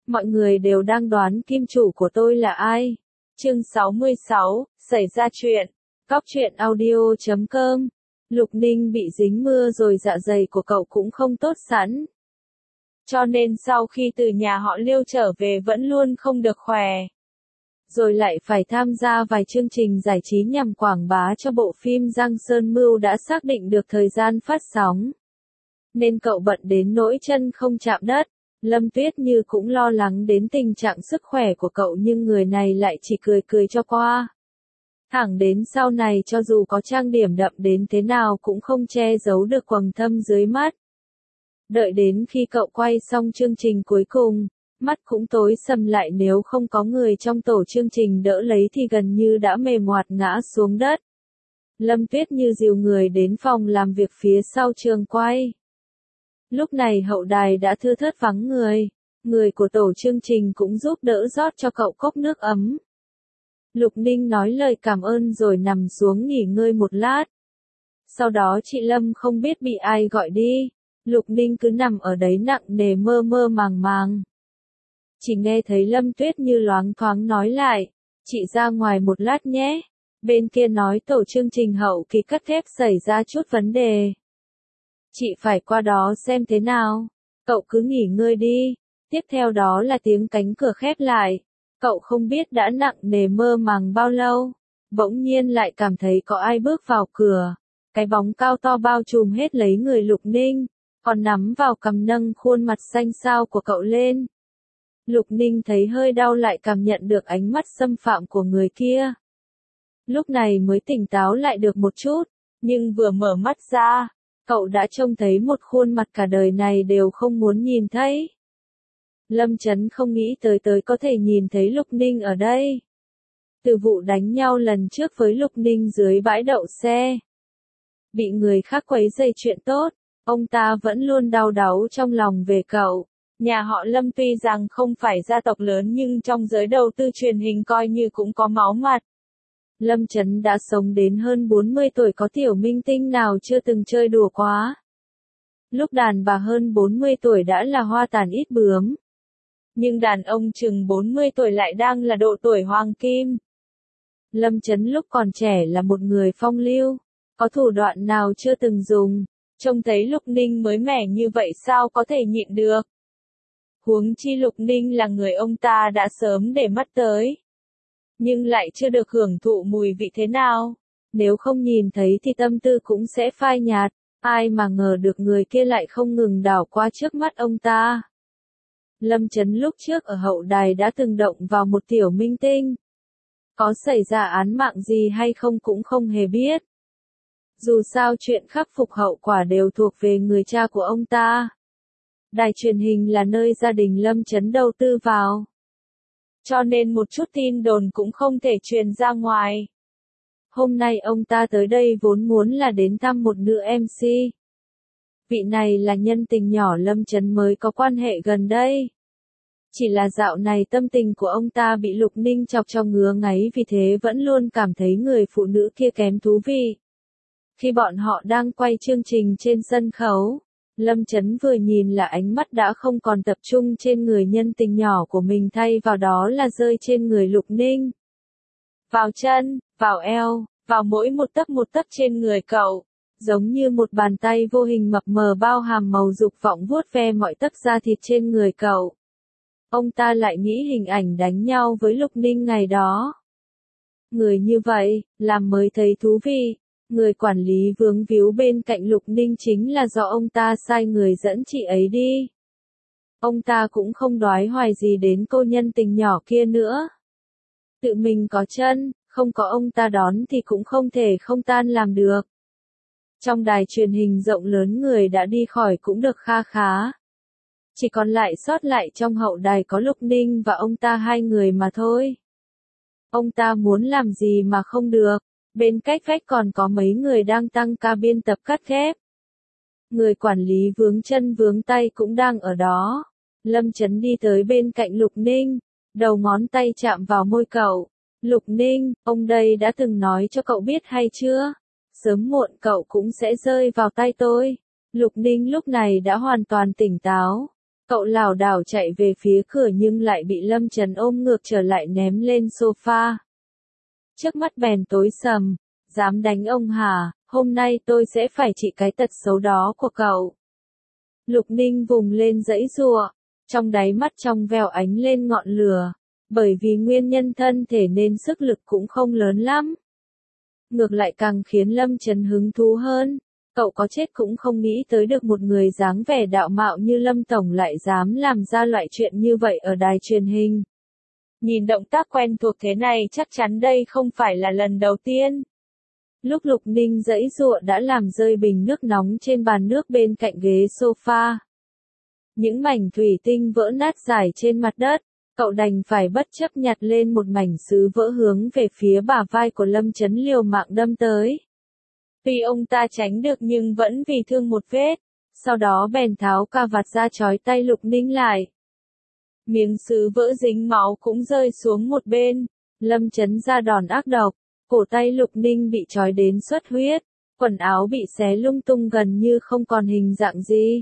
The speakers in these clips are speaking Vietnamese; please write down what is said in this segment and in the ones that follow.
Mọi người đều đang đoán kim chủ của tôi là ai. Chương 66, xảy ra chuyện. Góc truyện audio.com. Lục Ninh bị dính mưa rồi dạ dày của cậu cũng không tốt sẵn. Cho nên sau khi từ nhà họ Liêu trở về vẫn luôn không được khỏe. Rồi lại phải tham gia vài chương trình giải trí nhằm quảng bá cho bộ phim Giang Sơn Mưu đã xác định được thời gian phát sóng. Nên cậu bận đến nỗi chân không chạm đất. Lâm Tuyết Như cũng lo lắng đến tình trạng sức khỏe của cậu nhưng người này lại chỉ cười cười cho qua. Thẳng đến sau này cho dù có trang điểm đậm đến thế nào cũng không che giấu được quầng thâm dưới mắt. Đợi đến khi cậu quay xong chương trình cuối cùng, mắt cũng tối sầm lại nếu không có người trong tổ chương trình đỡ lấy thì gần như đã mềm oạt ngã xuống đất. Lâm Tuyết Như dìu người đến phòng làm việc phía sau trường quay. Lúc này hậu đài đã thưa thớt vắng người của tổ chương trình cũng giúp đỡ rót cho cậu cốc nước ấm. Lục Ninh nói lời cảm ơn rồi nằm xuống nghỉ ngơi một lát. Sau đó chị Lâm không biết bị ai gọi đi, Lục Ninh cứ nằm ở đấy nặng nề mơ mơ màng màng. Chỉ nghe thấy Lâm Tuyết Như loáng thoáng nói lại, chị ra ngoài một lát nhé, bên kia nói tổ chương trình hậu kỳ cắt ghép xảy ra chút vấn đề. Chị phải qua đó xem thế nào, cậu cứ nghỉ ngơi đi. Tiếp theo đó là tiếng cánh cửa khép lại, cậu không biết đã nặng nề mơ màng bao lâu, bỗng nhiên lại cảm thấy có ai bước vào cửa, cái bóng cao to bao trùm hết lấy người Lục Ninh, còn nắm vào cằm nâng khuôn mặt xanh xao của cậu lên. Lục Ninh thấy hơi đau lại cảm nhận được ánh mắt xâm phạm của người kia. Lúc này mới tỉnh táo lại được một chút, nhưng vừa mở mắt ra, cậu đã trông thấy một khuôn mặt cả đời này đều không muốn nhìn thấy. Lâm Chấn không nghĩ tới có thể nhìn thấy Lục Ninh ở đây. Từ vụ đánh nhau lần trước với Lục Ninh dưới bãi đậu xe, bị người khác quấy rầy chuyện tốt, ông ta vẫn luôn đau đáu trong lòng về cậu. Nhà họ Lâm tuy rằng không phải gia tộc lớn nhưng trong giới đầu tư truyền hình coi như cũng có máu mặt. Lâm Chấn đã sống đến hơn 40 tuổi, có tiểu minh tinh nào chưa từng chơi đùa quá. Lúc đàn bà hơn 40 tuổi đã là hoa tàn ít bướm. Nhưng đàn ông chừng 40 tuổi lại đang là độ tuổi hoàng kim. Lâm Chấn lúc còn trẻ là một người phong lưu, có thủ đoạn nào chưa từng dùng, trông thấy Lục Ninh mới mẻ như vậy sao có thể nhịn được. Huống chi Lục Ninh là người ông ta đã sớm để mắt tới. Nhưng lại chưa được hưởng thụ mùi vị thế nào. Nếu không nhìn thấy thì tâm tư cũng sẽ phai nhạt, ai mà ngờ được người kia lại không ngừng đảo qua trước mắt ông ta. Lâm Chấn lúc trước ở hậu đài đã từng động vào một tiểu minh tinh. Có xảy ra án mạng gì hay không cũng không hề biết. Dù sao chuyện khắc phục hậu quả đều thuộc về người cha của ông ta. Đài truyền hình là nơi gia đình Lâm Chấn đầu tư vào. Cho nên một chút tin đồn cũng không thể truyền ra ngoài. Hôm nay ông ta tới đây vốn muốn là đến thăm một nữ MC. Vị này là nhân tình nhỏ Lâm Chấn mới có quan hệ gần đây. Chỉ là dạo này tâm tình của ông ta bị Lục Ninh chọc cho ngứa ngáy, vì thế vẫn luôn cảm thấy người phụ nữ kia kém thú vị. Khi bọn họ đang quay chương trình trên sân khấu, Lâm Chấn vừa nhìn là ánh mắt đã không còn tập trung trên người nhân tình nhỏ của mình, thay vào đó là rơi trên người Lục Ninh. Vào chân, vào eo, vào mỗi một tấc trên người cậu, giống như một bàn tay vô hình mập mờ bao hàm màu dục vọng vuốt ve mọi tấc da thịt trên người cậu. Ông ta lại nghĩ hình ảnh đánh nhau với Lục Ninh ngày đó. Người như vậy, làm mới thấy thú vị. Người quản lý vướng víu bên cạnh Lục Ninh chính là do ông ta sai người dẫn chị ấy đi. Ông ta cũng không đoái hoài gì đến cô nhân tình nhỏ kia nữa. Tự mình có chân, không có ông ta đón thì cũng không thể không tan làm được. Trong đài truyền hình rộng lớn người đã đi khỏi cũng được kha khá. Chỉ còn lại sót lại trong hậu đài có Lục Ninh và ông ta hai người mà thôi. Ông ta muốn làm gì mà không được. Bên cách vách còn có mấy người đang tăng ca biên tập cắt ghép. Người quản lý vướng chân vướng tay cũng đang ở đó. Lâm Chấn đi tới bên cạnh Lục Ninh, đầu ngón tay chạm vào môi cậu. Lục Ninh, ông đây đã từng nói cho cậu biết hay chưa? Sớm muộn cậu cũng sẽ rơi vào tay tôi. Lục Ninh lúc này đã hoàn toàn tỉnh táo. Cậu lảo đảo chạy về phía cửa nhưng lại bị Lâm Chấn ôm ngược trở lại ném lên sofa. Trước mắt bèn tối sầm, dám đánh ông hả, hôm nay tôi sẽ phải trị cái tật xấu đó của cậu. Lục Ninh vùng lên giãy giụa, trong đáy mắt trong veo ánh lên ngọn lửa, bởi vì nguyên nhân thân thể nên sức lực cũng không lớn lắm. Ngược lại càng khiến Lâm Chấn hứng thú hơn, cậu có chết cũng không nghĩ tới được một người dáng vẻ đạo mạo như Lâm Tổng lại dám làm ra loại chuyện như vậy ở đài truyền hình. Nhìn động tác quen thuộc thế này chắc chắn đây không phải là lần đầu tiên. Lúc Lục Ninh giãy giụa đã làm rơi bình nước nóng trên bàn nước bên cạnh ghế sofa. Những mảnh thủy tinh vỡ nát rải trên mặt đất, cậu đành phải bất chấp nhặt lên một mảnh sứ vỡ hướng về phía bả vai của Lâm Chấn liều mạng đâm tới. Tuy ông ta tránh được nhưng vẫn bị thương một vết, sau đó bèn tháo cà vạt ra trói tay Lục Ninh lại. Miếng sứ vỡ dính máu cũng rơi xuống một bên, Lâm Chấn ra đòn ác độc, cổ tay Lục Ninh bị trói đến xuất huyết, quần áo bị xé lung tung gần như không còn hình dạng gì.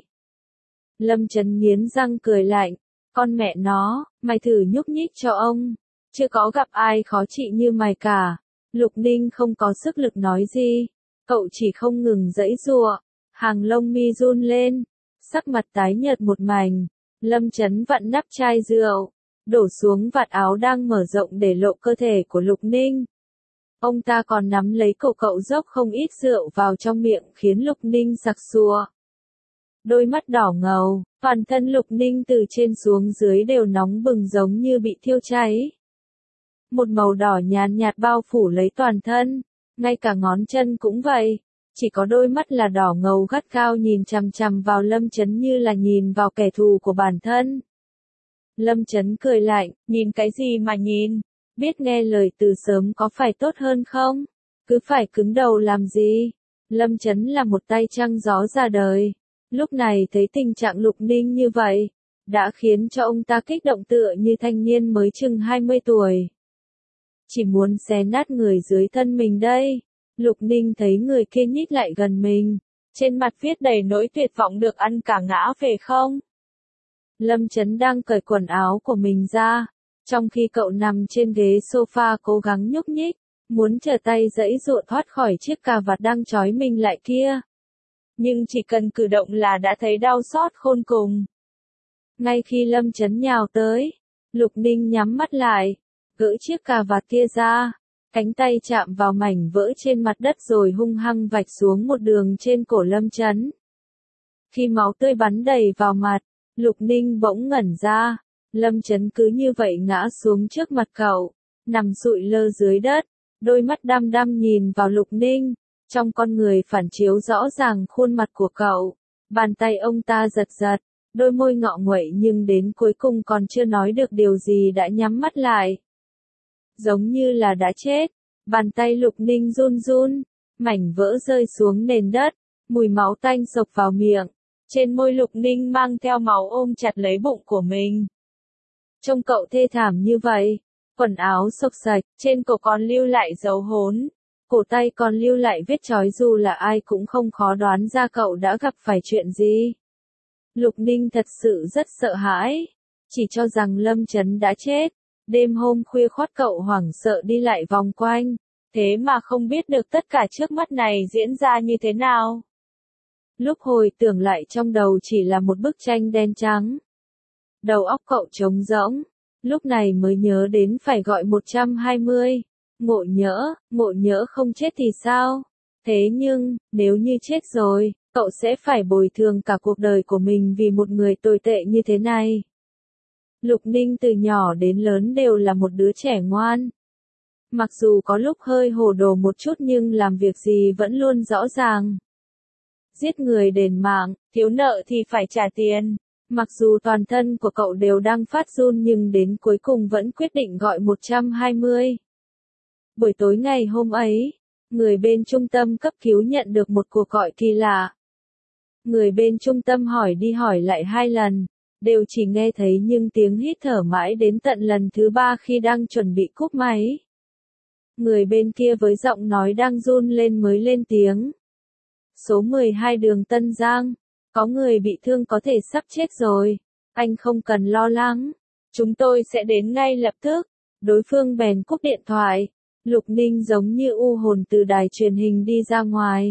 Lâm Chấn nghiến răng cười lạnh, con mẹ nó, mày thử nhúc nhích cho ông, chưa có gặp ai khó trị như mày cả. Lục Ninh không có sức lực nói gì, cậu chỉ không ngừng giãy giụa, hàng lông mi run lên, sắc mặt tái nhợt một mảnh. Lâm Chấn vặn nắp chai rượu, đổ xuống vạt áo đang mở rộng để lộ cơ thể của Lục Ninh. Ông ta còn nắm lấy cổ cậu dốc không ít rượu vào trong miệng khiến Lục Ninh sặc sụa. Đôi mắt đỏ ngầu, toàn thân Lục Ninh từ trên xuống dưới đều nóng bừng giống như bị thiêu cháy. Một màu đỏ nhàn nhạt bao phủ lấy toàn thân, ngay cả ngón chân cũng vậy, chỉ có đôi mắt là đỏ ngầu gắt gao nhìn chằm chằm vào Lâm Chấn như là nhìn vào kẻ thù của bản thân. Lâm Chấn cười lạnh, nhìn cái gì mà nhìn, biết nghe lời từ sớm có phải tốt hơn không? Cứ phải cứng đầu làm gì? Lâm Chấn là một tay trăng gió ra đời. Lúc này thấy tình trạng Lục Ninh như vậy, đã khiến cho ông ta kích động tựa như thanh niên mới chừng 20 tuổi. Chỉ muốn xé nát người dưới thân mình đây. Lục Ninh thấy người kia nhích lại gần mình, trên mặt viết đầy nỗi tuyệt vọng được ăn cả ngã về không. Lâm Chấn đang cởi quần áo của mình ra, trong khi cậu nằm trên ghế sofa cố gắng nhúc nhích, muốn trở tay giãy giụa thoát khỏi chiếc cà vạt đang trói mình lại kia. Nhưng chỉ cần cử động là đã thấy đau xót khôn cùng. Ngay khi Lâm Chấn nhào tới, Lục Ninh nhắm mắt lại, gỡ chiếc cà vạt kia ra, cánh tay chạm vào mảnh vỡ trên mặt đất rồi hung hăng vạch xuống một đường trên cổ Lâm Chấn. Khi máu tươi bắn đầy vào mặt, Lục Ninh bỗng ngẩn ra, Lâm Chấn cứ như vậy ngã xuống trước mặt cậu, nằm sụi lơ dưới đất, đôi mắt đăm đăm nhìn vào Lục Ninh, trong con người phản chiếu rõ ràng khuôn mặt của cậu. Bàn tay ông ta giật giật, đôi môi ngọ nguậy nhưng đến cuối cùng còn chưa nói được điều gì đã nhắm mắt lại. Giống như là đã chết, bàn tay Lục Ninh run run, mảnh vỡ rơi xuống nền đất, mùi máu tanh xộc vào miệng. Trên môi Lục Ninh mang theo máu ôm chặt lấy bụng của mình. Trông cậu thê thảm như vậy, quần áo xộc xạch, trên cổ còn lưu lại dấu hốn, cổ tay còn lưu lại vết trói, dù là ai cũng không khó đoán ra cậu đã gặp phải chuyện gì. Lục Ninh thật sự rất sợ hãi, chỉ cho rằng Lâm Chấn đã chết. Đêm hôm khuya khoắt cậu hoảng sợ đi lại vòng quanh, thế mà không biết được tất cả trước mắt này diễn ra như thế nào. Lúc hồi tưởng lại trong đầu chỉ là một bức tranh đen trắng. Đầu óc cậu trống rỗng, lúc này mới nhớ đến phải gọi 120. Ngộ nhỡ không chết thì sao? Thế nhưng, nếu như chết rồi, cậu sẽ phải bồi thường cả cuộc đời của mình vì một người tồi tệ như thế này. Lục Ninh từ nhỏ đến lớn đều là một đứa trẻ ngoan. Mặc dù có lúc hơi hồ đồ một chút nhưng làm việc gì vẫn luôn rõ ràng. Giết người đền mạng, thiếu nợ thì phải trả tiền. Mặc dù toàn thân của cậu đều đang phát run nhưng đến cuối cùng vẫn quyết định gọi 120. Buổi tối ngày hôm ấy, người bên trung tâm cấp cứu nhận được một cuộc gọi kỳ lạ. Người bên trung tâm hỏi đi hỏi lại 2 lần, đều chỉ nghe thấy những tiếng hít thở mãi đến tận lần thứ 3 khi đang chuẩn bị cúp máy. Người bên kia với giọng nói đang run lên mới lên tiếng. Số 12 đường Tân Giang, có người bị thương có thể sắp chết rồi. Anh không cần lo lắng. Chúng tôi sẽ đến ngay lập tức. Đối phương bèn cúp điện thoại. Lục Ninh giống như u hồn từ đài truyền hình đi ra ngoài.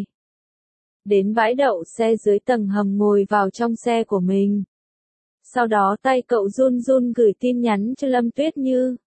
Đến bãi đậu xe dưới tầng hầm ngồi vào trong xe của mình. Sau đó tay cậu run run gửi tin nhắn cho Lâm Tuyết Như.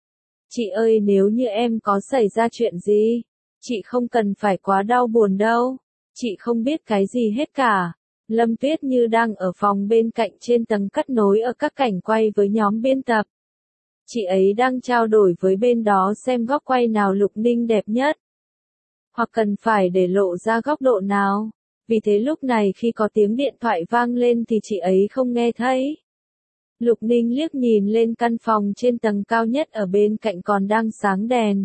Chị ơi, nếu như em có xảy ra chuyện gì, chị không cần phải quá đau buồn đâu. Chị không biết cái gì hết cả. Lâm Tuyết Như đang ở phòng bên cạnh trên tầng cắt nối ở các cảnh quay với nhóm biên tập. Chị ấy đang trao đổi với bên đó xem góc quay nào Lục Ninh đẹp nhất. Hoặc cần phải để lộ ra góc độ nào. Vì thế lúc này khi có tiếng điện thoại vang lên thì chị ấy không nghe thấy. Lục Ninh liếc nhìn lên căn phòng trên tầng cao nhất ở bên cạnh còn đang sáng đèn.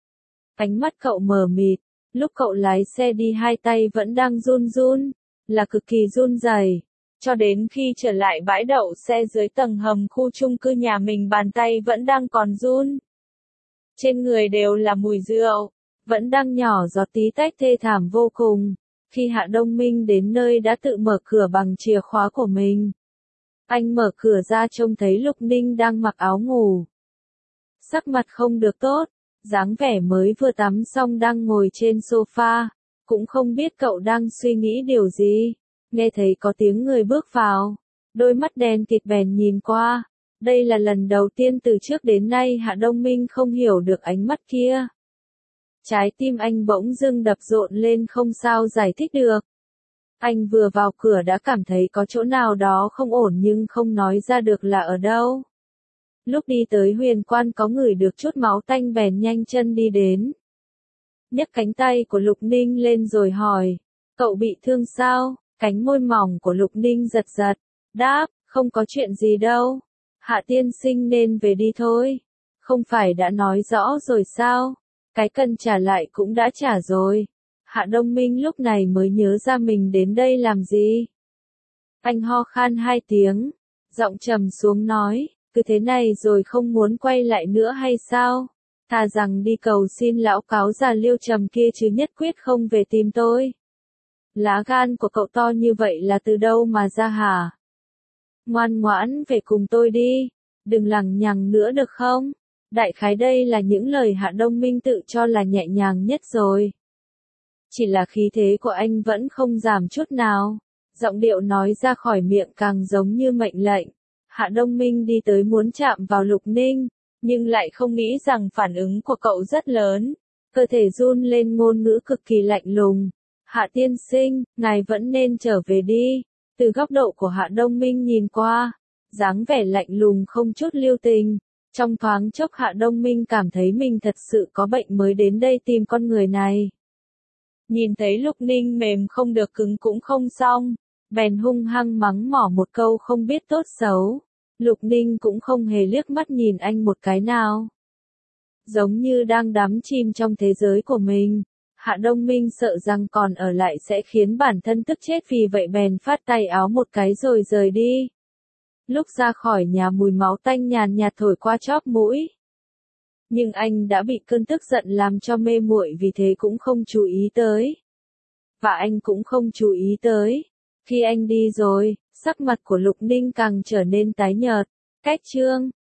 Ánh mắt cậu mờ mịt, lúc cậu lái xe đi hai tay vẫn đang run run, là cực kỳ run rẩy. Cho đến khi trở lại bãi đậu xe dưới tầng hầm khu chung cư nhà mình bàn tay vẫn đang còn run. Trên người đều là mùi rượu, vẫn đang nhỏ giọt tí tách thê thảm vô cùng. Khi Hạ Đông Minh đến nơi đã tự mở cửa bằng chìa khóa của mình. Anh mở cửa ra trông thấy Lục Ninh đang mặc áo ngủ. Sắc mặt không được tốt, dáng vẻ mới vừa tắm xong đang ngồi trên sofa, cũng không biết cậu đang suy nghĩ điều gì. Nghe thấy có tiếng người bước vào, đôi mắt đen kịt bèn nhìn qua. Đây là lần đầu tiên từ trước đến nay Hạ Đông Minh không hiểu được ánh mắt kia. Trái tim anh bỗng dưng đập rộn lên không sao giải thích được. Anh vừa vào cửa đã cảm thấy có chỗ nào đó không ổn nhưng không nói ra được là ở đâu. Lúc đi tới Huyền Quan có ngửi được chút máu tanh bèn nhanh chân đi đến. Nhấc cánh tay của Lục Ninh lên rồi hỏi, cậu bị thương sao? Cánh môi mỏng của Lục Ninh giật giật, đáp, không có chuyện gì đâu. Hạ tiên sinh nên về đi thôi. Không phải đã nói rõ rồi sao? Cái cần trả lại cũng đã trả rồi. Hạ Đông Minh lúc này mới nhớ ra mình đến đây làm gì. Anh ho khan hai tiếng, giọng trầm xuống nói, cứ thế này rồi không muốn quay lại nữa hay sao? Thà rằng đi cầu xin lão cáo già Liêu Trầm kia chứ nhất quyết không về tìm tôi. Lá gan của cậu to như vậy là từ đâu mà ra hả? Ngoan ngoãn về cùng tôi đi, đừng lằng nhằng nữa được không? Đại khái đây là những lời Hạ Đông Minh tự cho là nhẹ nhàng nhất rồi. Chỉ là khí thế của anh vẫn không giảm chút nào. Giọng điệu nói ra khỏi miệng càng giống như mệnh lệnh. Hạ Đông Minh đi tới muốn chạm vào Lục Ninh, nhưng lại không nghĩ rằng phản ứng của cậu rất lớn. Cơ thể run lên ngôn ngữ cực kỳ lạnh lùng. Hạ tiên sinh, ngài vẫn nên trở về đi. Từ góc độ của Hạ Đông Minh nhìn qua, dáng vẻ lạnh lùng không chút lưu tình. Trong thoáng chốc Hạ Đông Minh cảm thấy mình thật sự có bệnh mới đến đây tìm con người này. Nhìn thấy Lục Ninh mềm không được cứng cũng không xong, bèn hung hăng mắng mỏ một câu không biết tốt xấu. Lục Ninh cũng không hề liếc mắt nhìn anh một cái nào. Giống như đang đắm chìm trong thế giới của mình. Hạ Đông Minh sợ rằng còn ở lại sẽ khiến bản thân tức chết vì vậy bèn phát tay áo một cái rồi rời đi. Lúc ra khỏi nhà mùi máu tanh nhàn nhạt thổi qua chóp mũi. Nhưng anh đã bị cơn tức giận làm cho mê muội vì thế cũng không chú ý tới. Và anh cũng không chú ý tới. Khi anh đi rồi, sắc mặt của Lục Ninh càng trở nên tái nhợt. Cách chương